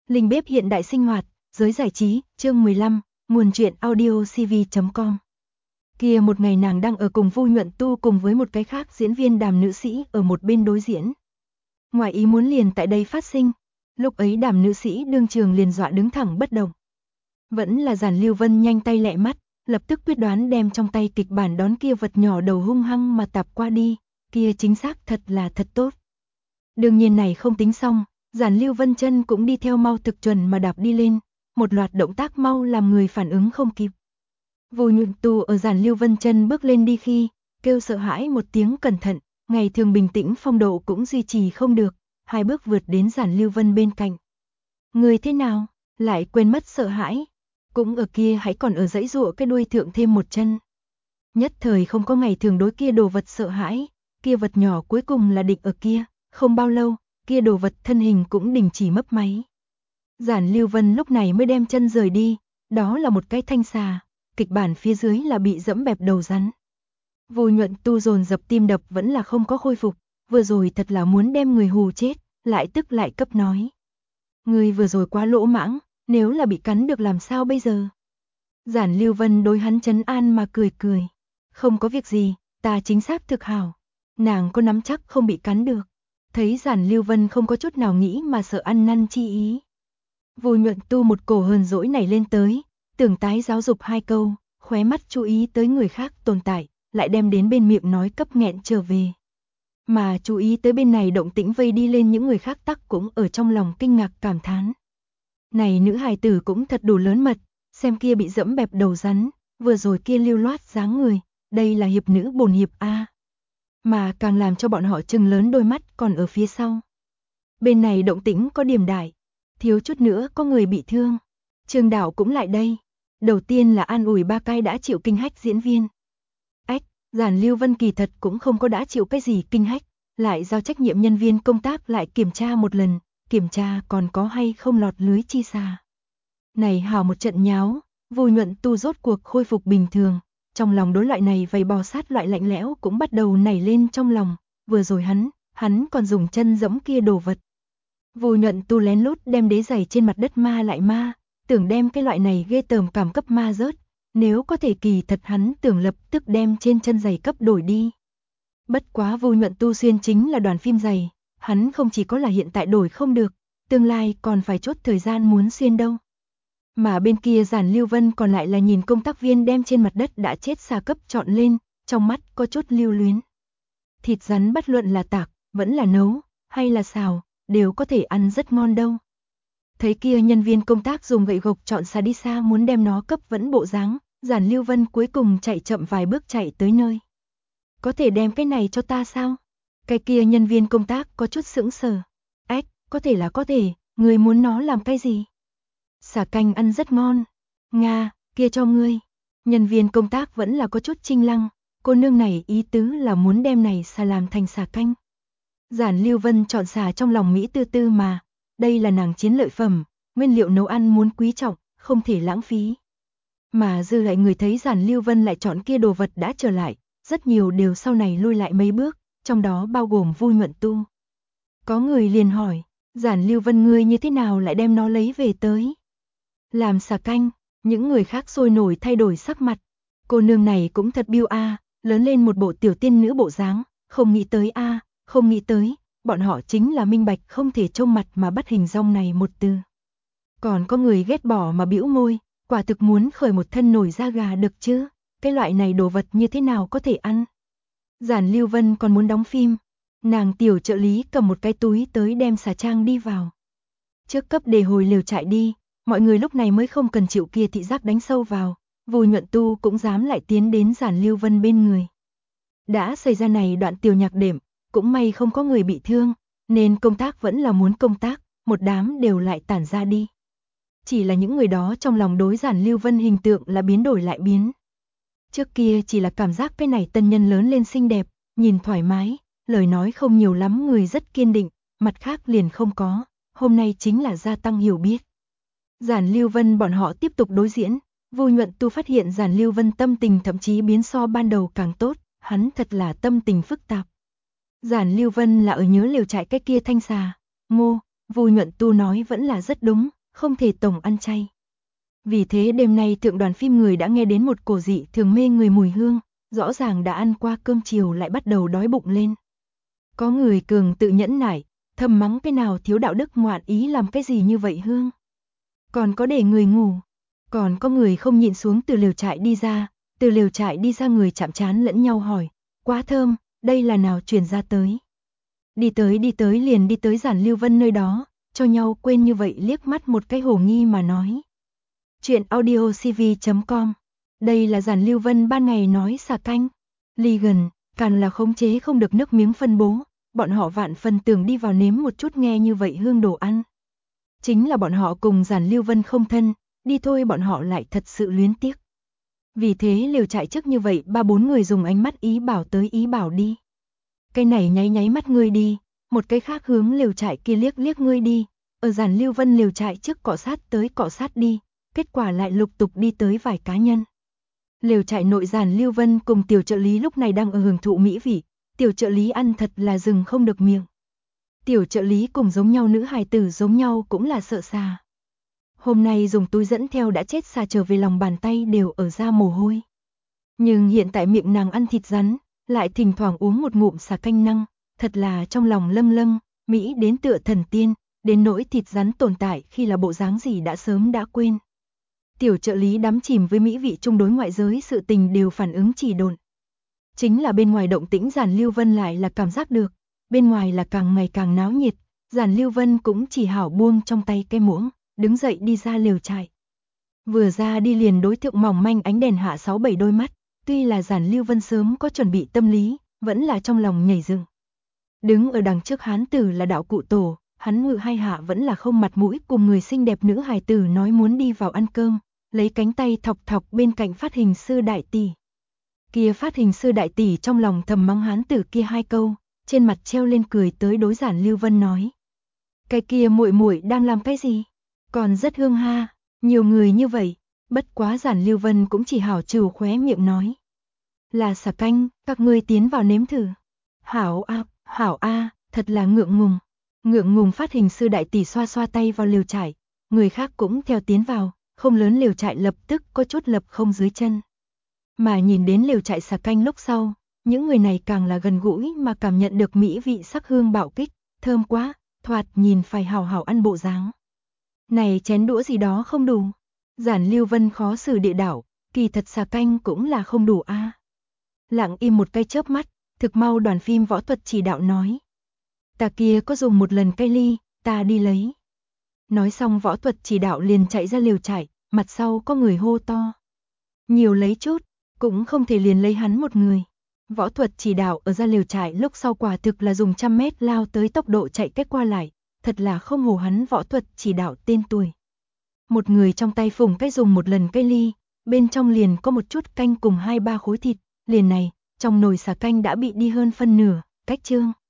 Linh bếp hiện đại sinh hoạt, giới giải trí, chương 15, nguồn truyện audio cv.com. Kia một ngày nàng đang ở cùng Vu Nhuận Tu cùng với một cái khác diễn viên Đàm nữ sĩ ở một bên đối diễn. Ngoài ý muốn liền tại đây phát sinh, lúc ấy Đàm nữ sĩ đương trường liền dọa đứng thẳng bất động. Vẫn là Giản Lưu Vân nhanh tay lẹ mắt, lập tức quyết đoán đem trong tay kịch bản đón kia vật nhỏ đầu hung hăng mà tạp qua đi, kia chính xác thật là thật tốt. Đương nhiên này không tính xong, Giản Lưu Vân chân cũng đi theo mau thực chuẩn mà đạp đi lên, một loạt động tác mau làm người phản ứng không kịp. Vu Nhuận Tu ở Giản Lưu Vân chân bước lên đi khi, kêu sợ hãi một tiếng cẩn thận, ngày thường bình tĩnh phong độ cũng duy trì không được, hai bước vượt đến Giản Lưu Vân bên cạnh. Người thế nào, lại quên mất sợ hãi, cũng ở kia hãy còn ở dãy dụa cái đuôi thượng thêm một chân. Nhất thời không có ngày thường đối kia đồ vật sợ hãi, kia vật nhỏ cuối cùng là định ở kia, không bao lâu, kia đồ vật thân hình cũng đình chỉ mấp máy. Giản Lưu Vân lúc này mới đem chân rời đi, đó là một cái thanh xà, kịch bản phía dưới là bị dẫm bẹp đầu rắn. Vu Nhuận Tu dồn dập tim đập vẫn là không có khôi phục, vừa rồi thật là muốn đem người hù chết, lại tức lại cấp nói. Người vừa rồi quá lỗ mãng, nếu là bị cắn được làm sao bây giờ? Giản Lưu Vân đối hắn trấn an mà cười cười. Không có việc gì, ta chính xác thực hảo. Nàng có nắm chắc không bị cắn được. Thấy Giản Lưu Vân không có chút nào nghĩ mà sợ ăn năn chi ý. Vu Nhuận Tu một cổ hờn dỗi nảy lên tới, tưởng tái giáo dục hai câu, khóe mắt chú ý tới người khác tồn tại, lại đem đến bên miệng nói cấp nghẹn trở về. Mà chú ý tới bên này động tĩnh vây đi lên những người khác tắc cũng ở trong lòng kinh ngạc cảm thán. Này nữ hài tử cũng thật đủ lớn mật, xem kia bị dẫm bẹp đầu rắn, vừa rồi kia lưu loát dáng người, đây là hiệp nữ bổn hiệp A. Mà càng làm cho bọn họ trừng lớn đôi mắt còn ở phía sau. Bên này động tĩnh có điểm đại, thiếu chút nữa có người bị thương. Trương Đạo cũng lại đây. Đầu tiên là an ủi ba cái đã chịu kinh hách diễn viên. Giản Lưu Vân kỳ thật cũng không có đã chịu cái gì kinh hách, lại giao trách nhiệm nhân viên công tác lại kiểm tra một lần, kiểm tra còn có hay không lọt lưới chi xà. Này hào một trận nháo, Vu Nhuận Tu rốt cuộc khôi phục bình thường, trong lòng đối loại này vầy bò sát loại lạnh lẽo cũng bắt đầu nảy lên trong lòng, vừa rồi hắn còn dùng chân giẫm kia đồ vật. Vu Nhuận Tu lén lút đem đế giày trên mặt đất ma lại ma, tưởng đem cái loại này ghê tởm cảm cấp ma rớt. Nếu có thể kỳ thật hắn tưởng lập tức đem trên chân giày cấp đổi đi. Bất quá Vu Nhuận Tu xuyên chính là đoàn phim giày, hắn không chỉ có là hiện tại đổi không được, tương lai còn phải chốt thời gian muốn xuyên đâu. Mà bên kia Giản Lưu Vân còn lại là nhìn công tác viên đem trên mặt đất đã chết xà cấp chọn lên, trong mắt có chút lưu luyến. Thịt rắn bất luận là tạc, vẫn là nấu, hay là xào, đều có thể ăn rất ngon đâu. Thấy kia nhân viên công tác dùng gậy gộc chọn xà đi xa muốn đem nó cấp vẫn bộ dáng, Giản Lưu Vân cuối cùng chạy chậm vài bước chạy tới nơi. Có thể đem cái này cho ta sao? Cái kia nhân viên công tác có chút sững sờ. Có thể là có thể, người muốn nó làm cái gì? Xà canh ăn rất ngon. Nga, kia cho ngươi. Nhân viên công tác vẫn là có chút chinh lăng, cô nương này ý tứ là muốn đem này xà làm thành xà canh. Giản Lưu Vân chọn xà trong lòng Mỹ tư tư mà, đây là nàng chiến lợi phẩm, nguyên liệu nấu ăn muốn quý trọng, không thể lãng phí. Mà dư lại người thấy Giản Lưu Vân lại chọn kia đồ vật đã trở lại, rất nhiều đều sau này lui lại mấy bước, trong đó bao gồm Vu Nhuận Tu. Có người liền hỏi, Giản Lưu Vân ngươi như thế nào lại đem nó lấy về tới? Làm xà canh, những người khác sôi nổi thay đổi sắc mặt. Cô nương này cũng thật biêu a, lớn lên một bộ tiểu tiên nữ bộ dáng, không nghĩ tới a, không nghĩ tới, bọn họ chính là minh bạch không thể trông mặt mà bắt hình dong này một từ. Còn có người ghét bỏ mà bĩu môi. Quả thực muốn khởi một thân nổi da gà được chứ, cái loại này đồ vật như thế nào có thể ăn. Giản Lưu Vân còn muốn đóng phim, nàng tiểu trợ lý cầm một cái túi tới đem xà trang đi vào. Trước cấp đề hồi lều chạy đi, mọi người lúc này mới không cần chịu kia thị giác đánh sâu vào, Vu Nhuận Tu cũng dám lại tiến đến Giản Lưu Vân bên người. Đã xảy ra này đoạn tiểu nhạc đệm, cũng may không có người bị thương, nên công tác vẫn là muốn công tác, một đám đều lại tản ra đi. Chỉ là những người đó trong lòng đối Giản Lưu Vân hình tượng là biến đổi lại biến. Trước kia chỉ là cảm giác cái này tân nhân lớn lên xinh đẹp, nhìn thoải mái, lời nói không nhiều lắm người rất kiên định, mặt khác liền không có, hôm nay chính là gia tăng hiểu biết. Giản Lưu Vân bọn họ tiếp tục đối diễn, Vu Nhuận Tu phát hiện Giản Lưu Vân tâm tình thậm chí biến so ban đầu càng tốt, hắn thật là tâm tình phức tạp. Giản Lưu Vân là ở nhớ lều trại cái kia thanh xà, Vu Nhuận Tu nói vẫn là rất đúng. không thể tổng ăn chay. Vì thế đêm nay thượng đoàn phim người đã nghe đến một cổ dị thường mê người mùi hương, rõ ràng đã ăn qua cơm chiều lại bắt đầu đói bụng lên. Có người cường tự nhẫn nại, thầm mắng cái nào thiếu đạo đức ngoạn ý làm cái gì như vậy hương. Còn có để người ngủ, còn có người không nhịn xuống từ lều trại đi ra, người chạm trán lẫn nhau hỏi, quá thơm, đây là nào truyền ra tới. Đi tới liền đi tới Giản Lưu Vân nơi đó, cho nhau quên như vậy liếc mắt một cái hồ nghi mà nói. Chuyện audiocv.com. Đây là Giản Lưu Vân ban ngày nói xà canh. Ly gần, càng là khống chế không được nước miếng phân bố, bọn họ vạn phần tưởng đi vào nếm một chút nghe như vậy hương đồ ăn. Chính là bọn họ cùng Giản Lưu Vân không thân, đi thôi bọn họ lại thật sự luyến tiếc. Vì thế lều trại trước như vậy 3-4 người dùng ánh mắt ý bảo tới ý bảo đi. Cái này nháy mắt ngươi đi, một cái khác hướng lều trại kia liếc ngươi đi, ở Giản Lưu Vân lều trại trước cọ sát tới cọ sát đi, kết quả lại lục tục đi tới vài cá nhân. Lều trại nội Giản Lưu Vân cùng tiểu trợ lý lúc này đang ở hưởng thụ mỹ vị, tiểu trợ lý ăn thật là dừng không được miệng. Tiểu trợ lý cùng giống nhau nữ hài tử giống nhau cũng là sợ xà. Hôm nay dùng túi dẫn theo đã chết xà trở về lòng bàn tay đều ở ra mồ hôi. Nhưng hiện tại miệng nàng ăn thịt rắn, lại thỉnh thoảng uống một ngụm xà canh năng, thật là trong lòng lâng, mỹ đến tựa thần tiên, đến nỗi thịt rắn tồn tại khi là bộ dáng gì đã sớm đã quên. Tiểu trợ lý đắm chìm với mỹ vị chung đối ngoại giới sự tình đều phản ứng chỉ độn. Chính là bên ngoài động tĩnh Giản Lưu Vân lại là cảm giác được, bên ngoài là càng ngày càng náo nhiệt, Giản Lưu Vân cũng chỉ hảo buông trong tay cái muỗng, đứng dậy đi ra lều trại. Vừa ra đi liền đối thượng mỏng manh ánh đèn hạ 6-7 đôi mắt, tuy là Giản Lưu Vân sớm có chuẩn bị tâm lý, vẫn là trong lòng nhảy dựng. Đứng ở đằng trước hán tử là đạo cụ tổ, hắn ngự hai hạ vẫn là không mặt mũi cùng người xinh đẹp nữ hài tử nói muốn đi vào ăn cơm, lấy cánh tay thọc bên cạnh phát hình sư đại tỷ. Kia phát hình sư đại tỷ trong lòng thầm mắng hán tử kia 2 câu, trên mặt treo lên cười tới đối Giản Lưu Vân nói. Cái kia muội đang làm cái gì? Còn rất hương ha, nhiều người như vậy, bất quá Giản Lưu Vân cũng chỉ hảo trừ khóe miệng nói. Là xà canh, các ngươi tiến vào nếm thử. Hảo a, thật là ngượng ngùng. Ngượng ngùng phát hình sư đại tỷ xoa tay vào lều trại, người khác cũng theo tiến vào, không lớn lều trại lập tức có chút lập không dưới chân. Mà nhìn đến lều trại xà canh lúc sau, những người này càng là gần gũi mà cảm nhận được mỹ vị sắc hương bạo kích, thơm quá, thoạt nhìn phải hảo ăn bộ dáng. Này chén đũa gì đó không đủ. Giản Lưu Vân khó xử địa đảo, kỳ thật xà canh cũng là không đủ a. Lặng im một cái chớp mắt, thực mau đoàn phim võ thuật chỉ đạo nói. Ta kia có dùng một lần cây ly, ta đi lấy. Nói xong võ thuật chỉ đạo liền chạy ra lều trại, mặt sau có người hô to. Nhiều lấy chút, cũng không thể liền lấy hắn một người. Võ thuật chỉ đạo ở ra lều trại lúc sau quả thực là dùng 100 mét lao tới tốc độ chạy kết qua lại, thật là không hổ hắn võ thuật chỉ đạo tên tuổi. Một người trong tay phủng cái dùng một lần cây ly, bên trong liền có một chút canh cùng 2-3 khối thịt, liền này, trong nồi xà canh đã bị đi hơn phân nửa, cách trương.